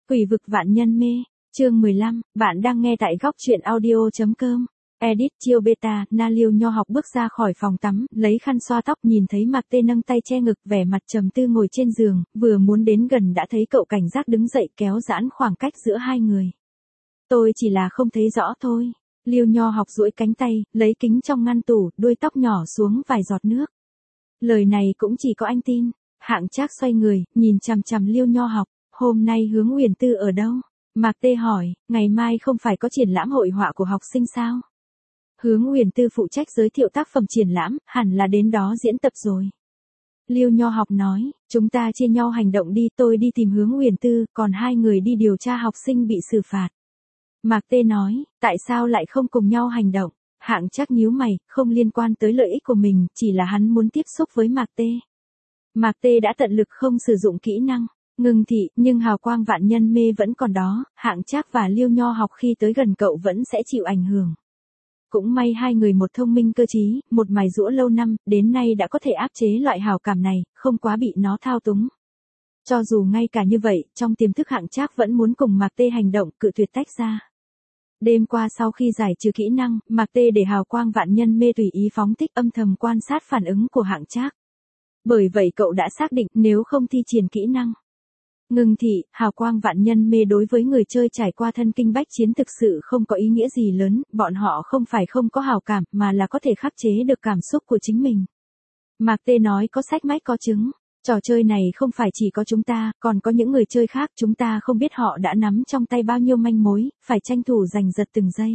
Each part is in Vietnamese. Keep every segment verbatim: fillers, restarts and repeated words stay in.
Quỷ vực vạn nhân mê, chương mười lăm, bạn đang nghe tại góc truyện audio.com. Edit chiêu beta, Na Liêu Nho học bước ra khỏi phòng tắm, lấy khăn xoa tóc, nhìn thấy Mạc Tê nâng tay che ngực, vẻ mặt trầm tư ngồi trên giường, vừa muốn đến gần đã thấy cậu cảnh giác đứng dậy kéo giãn khoảng cách giữa hai người. Tôi chỉ là không thấy rõ thôi. Liêu Nho học duỗi cánh tay, lấy kính trong ngăn tủ, đuôi tóc nhỏ xuống vài giọt nước. Lời này cũng chỉ có anh tin. Hạng Trác xoay người, nhìn chằm chằm Liêu Nho học. Hôm nay Hướng Huyền Tư ở đâu? Mạc Tê hỏi, ngày mai không phải có triển lãm hội họa của học sinh sao? Hướng Huyền Tư phụ trách giới thiệu tác phẩm triển lãm, hẳn là đến đó diễn tập rồi. Liêu Nho học nói, chúng ta chia nhau hành động đi, tôi đi tìm Hướng Huyền Tư, còn hai người đi điều tra học sinh bị xử phạt. Mạc Tê nói, tại sao lại không cùng nhau hành động? Hạng Trác nhíu mày, không liên quan tới lợi ích của mình, chỉ là hắn muốn tiếp xúc với Mạc Tê. Mạc Tê đã tận lực không sử dụng kỹ năng ngưng thị, nhưng hào quang vạn nhân mê vẫn còn đó, Hạng Trác và Liêu Nho học khi tới gần cậu vẫn sẽ chịu ảnh hưởng. Cũng may hai người một thông minh cơ trí, một mài giũa lâu năm, đến nay đã có thể áp chế loại hào cảm này, không quá bị nó thao túng. Cho dù ngay cả như vậy, trong tiềm thức Hạng Trác vẫn muốn cùng Mạc Tê hành động, cự tuyệt tách ra. Đêm qua sau khi giải trừ kỹ năng, Mạc Tê để hào quang vạn nhân mê tùy ý phóng thích, âm thầm quan sát phản ứng của Hạng Trác. Bởi vậy cậu đã xác định nếu không thi triển kỹ năng ngưng thị, hào quang vạn nhân mê đối với người chơi trải qua thân kinh bách chiến thực sự không có ý nghĩa gì lớn, bọn họ không phải không có hào cảm mà là có thể khắc chế được cảm xúc của chính mình. Mạc Tê nói có sách mách có chứng, trò chơi này không phải chỉ có chúng ta, còn có những người chơi khác, chúng ta không biết họ đã nắm trong tay bao nhiêu manh mối, phải tranh thủ giành giật từng giây.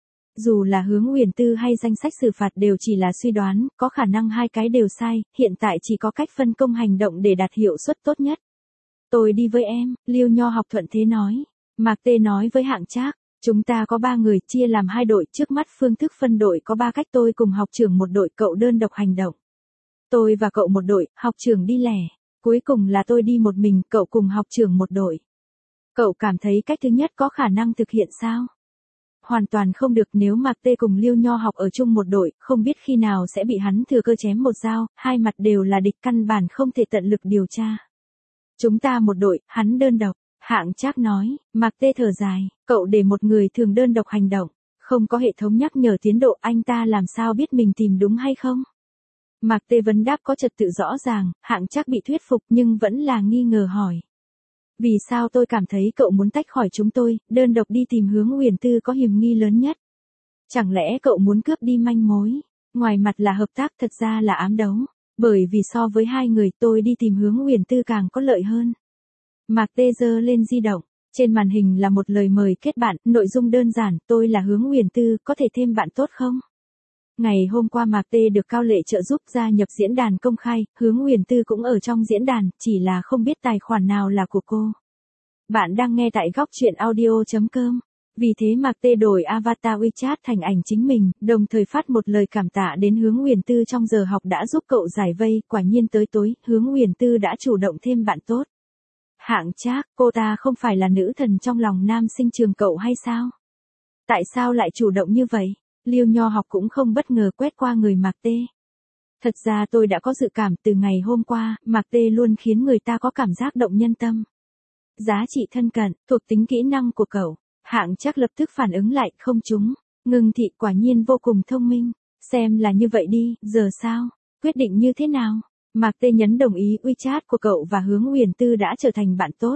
Dù là Hướng Huyền Tư hay danh sách xử phạt đều chỉ là suy đoán, có khả năng hai cái đều sai, hiện tại chỉ có cách phân công hành động để đạt hiệu suất tốt nhất. Tôi đi với em, Liêu Nho học thuận thế nói. Mạc Tê nói với Hạng Trác, chúng ta có ba người, chia làm hai đội, trước mắt phương thức phân đội có ba cách, tôi cùng học trưởng một đội, cậu đơn độc hành động. Tôi và cậu một đội, học trưởng đi lẻ. Cuối cùng là tôi đi một mình, cậu cùng học trưởng một đội. Cậu cảm thấy cách thứ nhất có khả năng thực hiện sao? Hoàn toàn không được, nếu Mạc Tê cùng Liêu Nho học ở chung một đội, không biết khi nào sẽ bị hắn thừa cơ chém một dao, hai mặt đều là địch, căn bản không thể tận lực điều tra. Chúng ta một đội, hắn đơn độc, Hạng Trác nói. Mạc Tê thở dài, cậu để một người thường đơn độc hành động, không có hệ thống nhắc nhở tiến độ, anh ta làm sao biết mình tìm đúng hay không? Mạc Tê vấn đáp có trật tự rõ ràng, Hạng Trác bị thuyết phục nhưng vẫn là nghi ngờ hỏi. Vì sao tôi cảm thấy cậu muốn tách khỏi chúng tôi, đơn độc đi tìm Hướng Huyền Tư có hiểm nghi lớn nhất? Chẳng lẽ cậu muốn cướp đi manh mối? Ngoài mặt là hợp tác, thật ra là ám đấu. Bởi vì so với hai người, tôi đi tìm Hướng Huyền Tư càng có lợi hơn. Mạc Tê giơ lên di động, trên màn hình là một lời mời kết bạn, nội dung đơn giản, tôi là Hướng Huyền Tư, có thể thêm bạn tốt không? Ngày hôm qua Mạc Tê được Cao Lệ trợ giúp gia nhập diễn đàn công khai, Hướng Huyền Tư cũng ở trong diễn đàn, chỉ là không biết tài khoản nào là của cô. Bạn đang nghe tại góc truyện audio.com. Vì thế Mạc Tê đổi avatar WeChat thành ảnh chính mình, đồng thời phát một lời cảm tạ đến Hướng Huyền Tư trong giờ học đã giúp cậu giải vây, quả nhiên tới tối, Hướng Huyền Tư đã chủ động thêm bạn tốt. Hạng Trác, cô ta không phải là nữ thần trong lòng nam sinh trường cậu hay sao? Tại sao lại chủ động như vậy? Liêu Nho học cũng không bất ngờ quét qua người Mạc Tê. Thật ra tôi đã có dự cảm từ ngày hôm qua, Mạc Tê luôn khiến người ta có cảm giác động nhân tâm. Giá trị thân cận, thuộc tính kỹ năng của cậu. Hạng Trác lập tức phản ứng lại, không trúng. Ngưng thị quả nhiên vô cùng thông minh. Xem là như vậy đi, giờ sao? Quyết định như thế nào? Mạc Tê nhấn đồng ý, WeChat của cậu và Hướng Huyền Tư đã trở thành bạn tốt.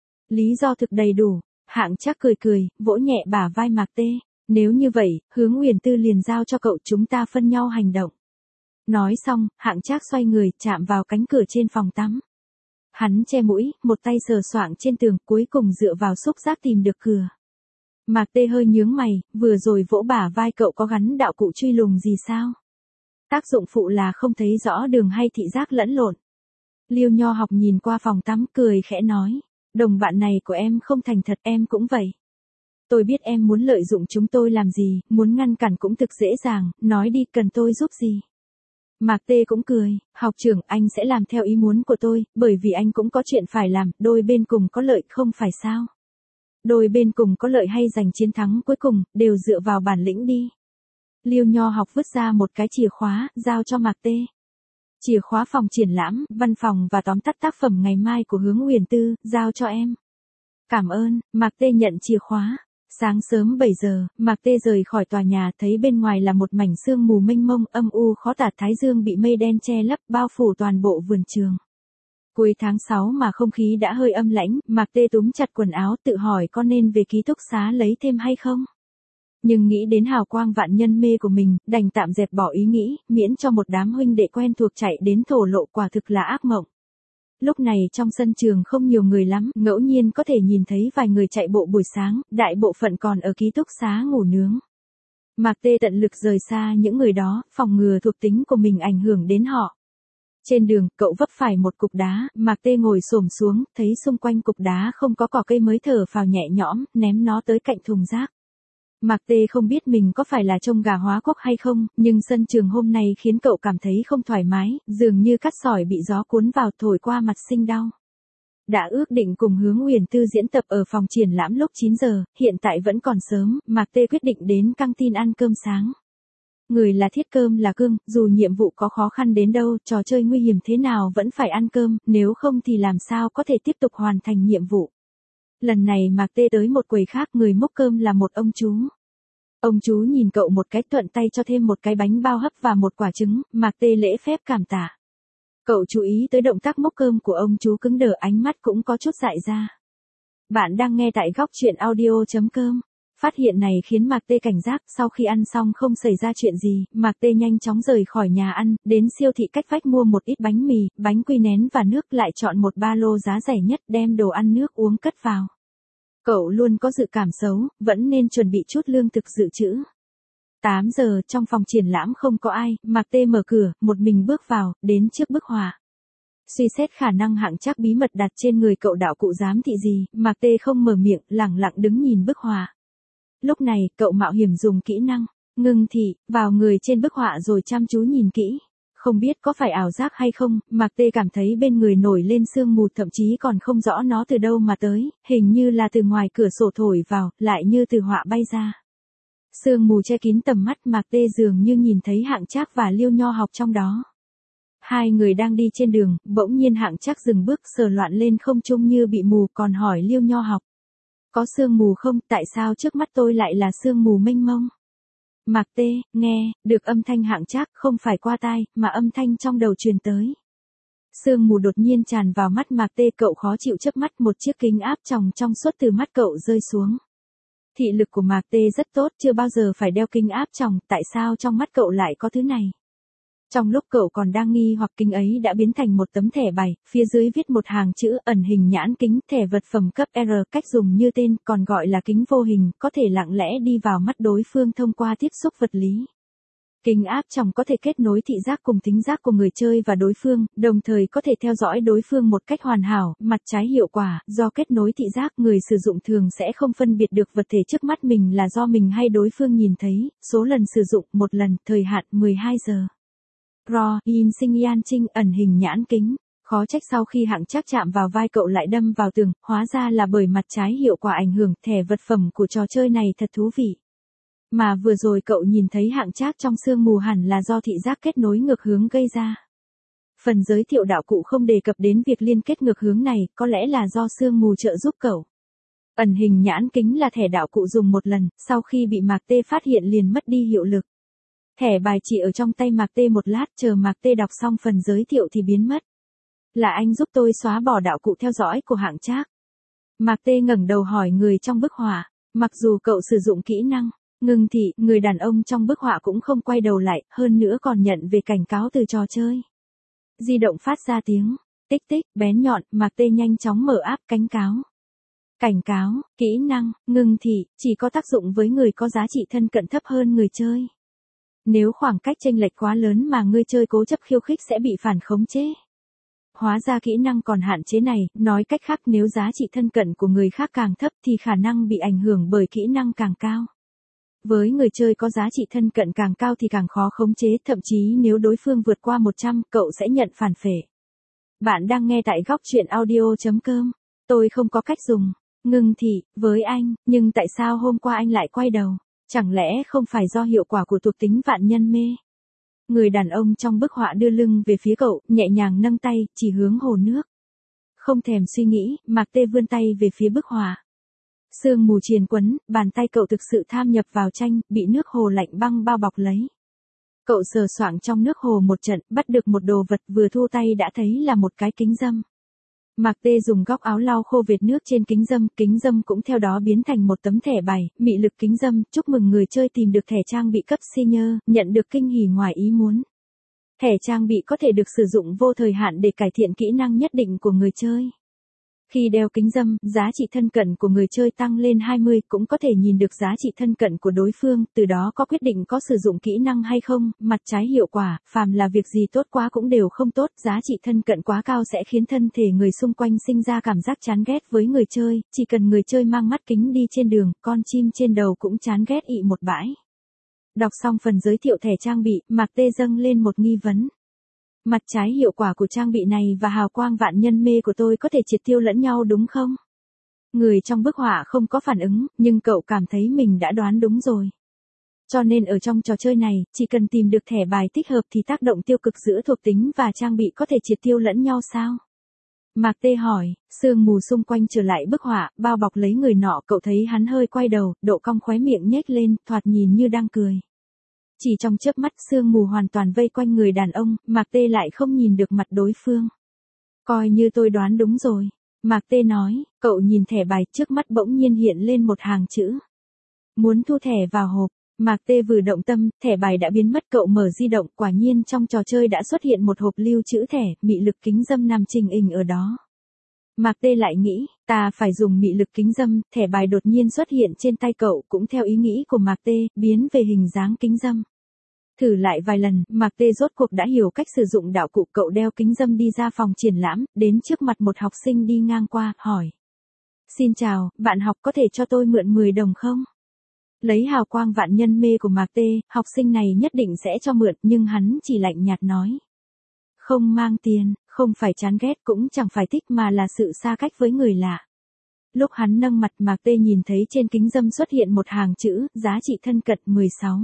Lý do thực đầy đủ. Hạng Trác cười cười, vỗ nhẹ bả vai Mạc Tê. Nếu như vậy, Hướng Huyền Tư liền giao cho cậu, chúng ta phân nhau hành động. Nói xong, Hạng Trác xoay người, chạm vào cánh cửa trên phòng tắm. Hắn che mũi, một tay sờ soạng trên tường, cuối cùng dựa vào xúc giác tìm được cửa. Mạc Tê hơi nhướng mày, vừa rồi vỗ bả vai cậu có gắn đạo cụ truy lùng gì sao? Tác dụng phụ là không thấy rõ đường hay thị giác lẫn lộn. Liêu Nho học nhìn qua phòng tắm cười khẽ nói, đồng bạn này của em không thành thật, em cũng vậy. Tôi biết em muốn lợi dụng chúng tôi làm gì, muốn ngăn cản cũng thực dễ dàng, nói đi, cần tôi giúp gì? Mạc Tê cũng cười, học trưởng, anh sẽ làm theo ý muốn của tôi, bởi vì anh cũng có chuyện phải làm, đôi bên cùng có lợi không phải sao? Đôi bên cùng có lợi hay giành chiến thắng cuối cùng, đều dựa vào bản lĩnh đi. Liêu Nho học vứt ra một cái chìa khóa, giao cho Mạc Tê. Chìa khóa phòng triển lãm, văn phòng và tóm tắt tác phẩm ngày mai của Hướng Huyền Tư, giao cho em. Cảm ơn, Mạc Tê nhận chìa khóa. Sáng sớm bảy giờ, Mạc Tê rời khỏi tòa nhà, thấy bên ngoài là một mảnh sương mù mênh mông, âm u khó tả, thái dương bị mây đen che lấp, bao phủ toàn bộ vườn trường. Cuối tháng sáu mà không khí đã hơi âm lãnh, Mạc Tê túm chặt quần áo, tự hỏi có nên về ký túc xá lấy thêm hay không. Nhưng nghĩ đến hào quang vạn nhân mê của mình, đành tạm dẹp bỏ ý nghĩ, miễn cho một đám huynh đệ quen thuộc chạy đến thổ lộ, quả thực là ác mộng. Lúc này trong sân trường không nhiều người lắm, ngẫu nhiên có thể nhìn thấy vài người chạy bộ buổi sáng, đại bộ phận còn ở ký túc xá ngủ nướng. Mạc Tê tận lực rời xa những người đó, phòng ngừa thuộc tính của mình ảnh hưởng đến họ. Trên đường, cậu vấp phải một cục đá, Mạc Tê ngồi xổm xuống, thấy xung quanh cục đá không có cỏ cây mới thở phào nhẹ nhõm, ném nó tới cạnh thùng rác. Mạc Tê không biết mình có phải là trông gà hóa quốc hay không, nhưng sân trường hôm nay khiến cậu cảm thấy không thoải mái, dường như cát sỏi bị gió cuốn vào thổi qua mặt sinh đau. Đã ước định cùng Hướng Uyển Tư diễn tập ở phòng triển lãm lúc chín giờ, hiện tại vẫn còn sớm, Mạc Tê quyết định đến căng tin ăn cơm sáng. Người là thiết cơm là cưng, dù nhiệm vụ có khó khăn đến đâu, trò chơi nguy hiểm thế nào vẫn phải ăn cơm, nếu không thì làm sao có thể tiếp tục hoàn thành nhiệm vụ. Lần này Mạc Tê tới một quầy khác, người múc cơm là một ông chú. Ông chú nhìn cậu một cái, thuận tay cho thêm một cái bánh bao hấp và một quả trứng, Mạc Tê lễ phép cảm tạ. Cậu chú ý tới động tác múc cơm của ông chú, cứng đờ, ánh mắt cũng có chút dại ra. Bạn đang nghe tại góc truyện audio chấm com. Phát hiện này khiến Mạc Tê cảnh giác, sau khi ăn xong không xảy ra chuyện gì, Mạc Tê nhanh chóng rời khỏi nhà ăn, đến siêu thị cách vách mua một ít bánh mì, bánh quy nén và nước, lại chọn một ba lô giá rẻ nhất, đem đồ ăn nước uống cất vào. Cậu luôn có dự cảm xấu, vẫn nên chuẩn bị chút lương thực dự trữ. tám giờ, trong phòng triển lãm không có ai, Mạc Tê mở cửa, một mình bước vào, đến trước bức họa. Suy xét khả năng hạng trắc bí mật đặt trên người cậu, đạo cụ giám thị gì, Mạc Tê không mở miệng, lẳng lặng đứng nhìn bức họa. Lúc này, cậu mạo hiểm dùng kỹ năng ngưng thị vào người trên bức họa rồi chăm chú nhìn kỹ. Không biết có phải ảo giác hay không, Mạc Tê cảm thấy bên người nổi lên sương mù, thậm chí còn không rõ nó từ đâu mà tới, hình như là từ ngoài cửa sổ thổi vào, lại như từ họa bay ra. Sương mù che kín tầm mắt, Mạc Tê dường như nhìn thấy Hạng Trác và Liêu Nho Học trong đó. Hai người đang đi trên đường, bỗng nhiên Hạng Trác dừng bước, sờ loạn lên không trung như bị mù, còn hỏi Liêu Nho Học. Có sương mù không, tại sao trước mắt tôi lại là sương mù mênh mông? Mạc Tê, nghe, được âm thanh Hạng Trác, không phải qua tai, mà âm thanh trong đầu truyền tới. Sương mù đột nhiên tràn vào mắt Mạc Tê, cậu khó chịu chớp mắt, một chiếc kính áp tròng trong suốt từ mắt cậu rơi xuống. Thị lực của Mạc Tê rất tốt, chưa bao giờ phải đeo kính áp tròng, tại sao trong mắt cậu lại có thứ này? Trong lúc cậu còn đang nghi hoặc, kính ấy đã biến thành một tấm thẻ bài, phía dưới viết một hàng chữ ẩn hình nhãn kính, thẻ vật phẩm cấp R, cách dùng như tên, còn gọi là kính vô hình, có thể lặng lẽ đi vào mắt đối phương thông qua tiếp xúc vật lý. Kính áp tròng có thể kết nối thị giác cùng thính giác của người chơi và đối phương, đồng thời có thể theo dõi đối phương một cách hoàn hảo. Mặt trái hiệu quả, do kết nối thị giác, người sử dụng thường sẽ không phân biệt được vật thể trước mắt mình là do mình hay đối phương nhìn thấy. Số lần sử dụng một lần, thời hạn mười hai giờ. Ro, in sinh yan trinh, ẩn hình nhãn kính. Khó trách sau khi Hạng Trác chạm vào vai cậu lại đâm vào tường, hóa ra là bởi mặt trái hiệu quả ảnh hưởng. Thẻ vật phẩm của trò chơi này thật thú vị. Mà vừa rồi cậu nhìn thấy Hạng Trác trong sương mù hẳn là do thị giác kết nối ngược hướng gây ra. Phần giới thiệu đạo cụ không đề cập đến việc liên kết ngược hướng này, có lẽ là do sương mù trợ giúp cậu. Ẩn hình nhãn kính là thẻ đạo cụ dùng một lần, sau khi bị Mạc Tê phát hiện liền mất đi hiệu lực. Thẻ bài chỉ ở trong tay Mạc Tê một lát, chờ Mạc Tê đọc xong phần giới thiệu thì biến mất. Là anh giúp tôi xóa bỏ đạo cụ theo dõi của Hạng Trác. Mạc Tê ngẩng đầu hỏi người trong bức họa. Mặc dù cậu sử dụng kỹ năng ngưng thị, người đàn ông trong bức họa cũng không quay đầu lại, hơn nữa còn nhận về cảnh cáo từ trò chơi. Di động phát ra tiếng tích tích bén nhọn, Mạc Tê nhanh chóng mở app cảnh cáo. Cảnh cáo, kỹ năng ngưng thị chỉ có tác dụng với người có giá trị thân cận thấp hơn người chơi. Nếu khoảng cách chênh lệch quá lớn mà người chơi cố chấp khiêu khích sẽ bị phản khống chế. Hóa ra kỹ năng còn hạn chế này, nói cách khác nếu giá trị thân cận của người khác càng thấp thì khả năng bị ảnh hưởng bởi kỹ năng càng cao. Với người chơi có giá trị thân cận càng cao thì càng khó khống chế, thậm chí nếu đối phương vượt qua một trăm, cậu sẽ nhận phản phệ. Bạn đang nghe tại góc truyện audio chấm com. Tôi không có cách dùng ngưng thị với anh, nhưng tại sao hôm qua anh lại quay đầu? Chẳng lẽ không phải do hiệu quả của thuộc tính vạn nhân mê? Người đàn ông trong bức họa đưa lưng về phía cậu, nhẹ nhàng nâng tay, chỉ hướng hồ nước. Không thèm suy nghĩ, Mạc Tê vươn tay về phía bức họa. Sương mù triền quấn, bàn tay cậu thực sự tham nhập vào tranh, bị nước hồ lạnh băng bao bọc lấy. Cậu sờ soạng trong nước hồ một trận, bắt được một đồ vật, vừa thu tay đã thấy là một cái kính râm. Mạc Tê dùng góc áo lau khô vệt nước trên kính râm, kính râm cũng theo đó biến thành một tấm thẻ bài, mị lực kính râm, chúc mừng người chơi tìm được thẻ trang bị cấp senior, nhận được kinh hỉ ngoài ý muốn. Thẻ trang bị có thể được sử dụng vô thời hạn để cải thiện kỹ năng nhất định của người chơi. Khi đeo kính râm, giá trị thân cận của người chơi tăng lên hai mươi, cũng có thể nhìn được giá trị thân cận của đối phương, từ đó có quyết định có sử dụng kỹ năng hay không. Mặt trái hiệu quả, phàm là việc gì tốt quá cũng đều không tốt, giá trị thân cận quá cao sẽ khiến thân thể người xung quanh sinh ra cảm giác chán ghét với người chơi, chỉ cần người chơi mang mắt kính đi trên đường, con chim trên đầu cũng chán ghét ị một bãi. Đọc xong phần giới thiệu thẻ trang bị, Mạc Tê dâng lên một nghi vấn. Mặt trái hiệu quả của trang bị này và hào quang vạn nhân mê của tôi có thể triệt tiêu lẫn nhau đúng không? Người trong bức họa không có phản ứng, nhưng cậu cảm thấy mình đã đoán đúng rồi. Cho nên ở trong trò chơi này, chỉ cần tìm được thẻ bài thích hợp thì tác động tiêu cực giữa thuộc tính và trang bị có thể triệt tiêu lẫn nhau sao? Mạc Tê hỏi, sương mù xung quanh trở lại bức họa, bao bọc lấy người nọ, cậu thấy hắn hơi quay đầu, độ cong khóe miệng nhếch lên, thoạt nhìn như đang cười. Chỉ trong chớp mắt sương mù hoàn toàn vây quanh người đàn ông, Mạc Tê lại không nhìn được mặt đối phương. Coi như tôi đoán đúng rồi. Mạc Tê nói, cậu nhìn thẻ bài trước mắt bỗng nhiên hiện lên một hàng chữ. Muốn thu thẻ vào hộp. Mạc Tê vừa động tâm, thẻ bài đã biến mất, cậu mở di động, quả nhiên trong trò chơi đã xuất hiện một hộp lưu trữ thẻ, mị lực kính dâm nằm trình hình ở đó. Mạc Tê lại nghĩ, ta phải dùng mị lực kính dâm, thẻ bài đột nhiên xuất hiện trên tay cậu, cũng theo ý nghĩ của Mạc Tê, biến về hình dáng kính dâm. Thử lại vài lần, Mạc Tê rốt cuộc đã hiểu cách sử dụng đạo cụ, cậu đeo kính dâm đi ra phòng triển lãm, đến trước mặt một học sinh đi ngang qua, hỏi. Xin chào, bạn học có thể cho tôi mượn mười đồng không? Lấy hào quang vạn nhân mê của Mạc Tê, học sinh này nhất định sẽ cho mượn, nhưng hắn chỉ lạnh nhạt nói. Không mang tiền, không phải chán ghét cũng chẳng phải thích mà là sự xa cách với người lạ. Lúc hắn nâng mặt Mạc Tê nhìn thấy trên kính dâm xuất hiện một hàng chữ, giá trị thân cận mười sáu.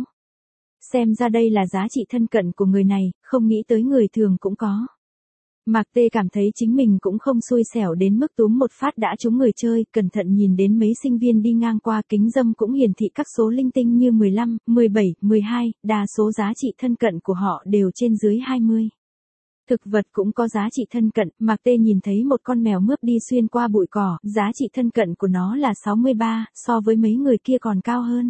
Xem ra đây là giá trị thân cận của người này, không nghĩ tới người thường cũng có. Mạc Tê cảm thấy chính mình cũng không xui xẻo đến mức túm một phát đã trúng người chơi, cẩn thận nhìn đến mấy sinh viên đi ngang qua kính dâm cũng hiển thị các số linh tinh như mười lăm, mười bảy, mười hai, đa số giá trị thân cận của họ đều trên dưới hai mươi. Thực vật cũng có giá trị thân cận, Mạc Tê nhìn thấy một con mèo mướp đi xuyên qua bụi cỏ, giá trị thân cận của nó là sáu mươi ba, so với mấy người kia còn cao hơn.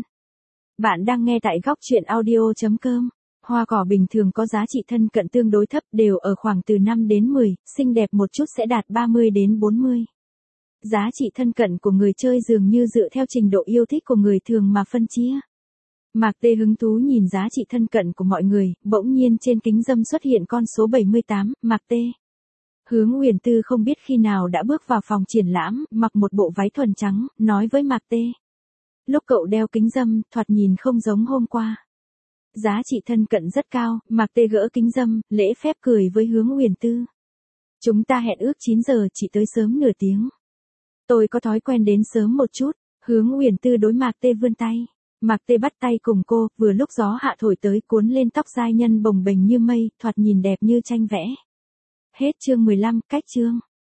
Bạn đang nghe tại góc truyện audio chấm com. Hoa cỏ bình thường có giá trị thân cận tương đối thấp, đều ở khoảng từ năm đến mười, xinh đẹp một chút sẽ đạt ba mươi đến bốn mươi. Giá trị thân cận của người chơi dường như dựa theo trình độ yêu thích của người thường mà phân chia. Mạc Tê hứng thú nhìn giá trị thân cận của mọi người, bỗng nhiên trên kính dâm xuất hiện con số bảy mươi tám, Mạc Tê. Hướng Huyền Tư không biết khi nào đã bước vào phòng triển lãm, mặc một bộ váy thuần trắng, nói với Mạc Tê. Lúc cậu đeo kính dâm, thoạt nhìn không giống hôm qua. Giá trị thân cận rất cao, Mạc Tê gỡ kính dâm, lễ phép cười với Hướng Huyền Tư. Chúng ta hẹn ước chín giờ, chỉ tới sớm nửa tiếng. Tôi có thói quen đến sớm một chút, Hướng Huyền Tư đối Mạc Tê vươn tay. Mạc Tê bắt tay cùng cô, vừa lúc gió hạ thổi tới cuốn lên tóc giai nhân bồng bềnh như mây, thoạt nhìn đẹp như tranh vẽ. Hết chương mười lăm, cách chương.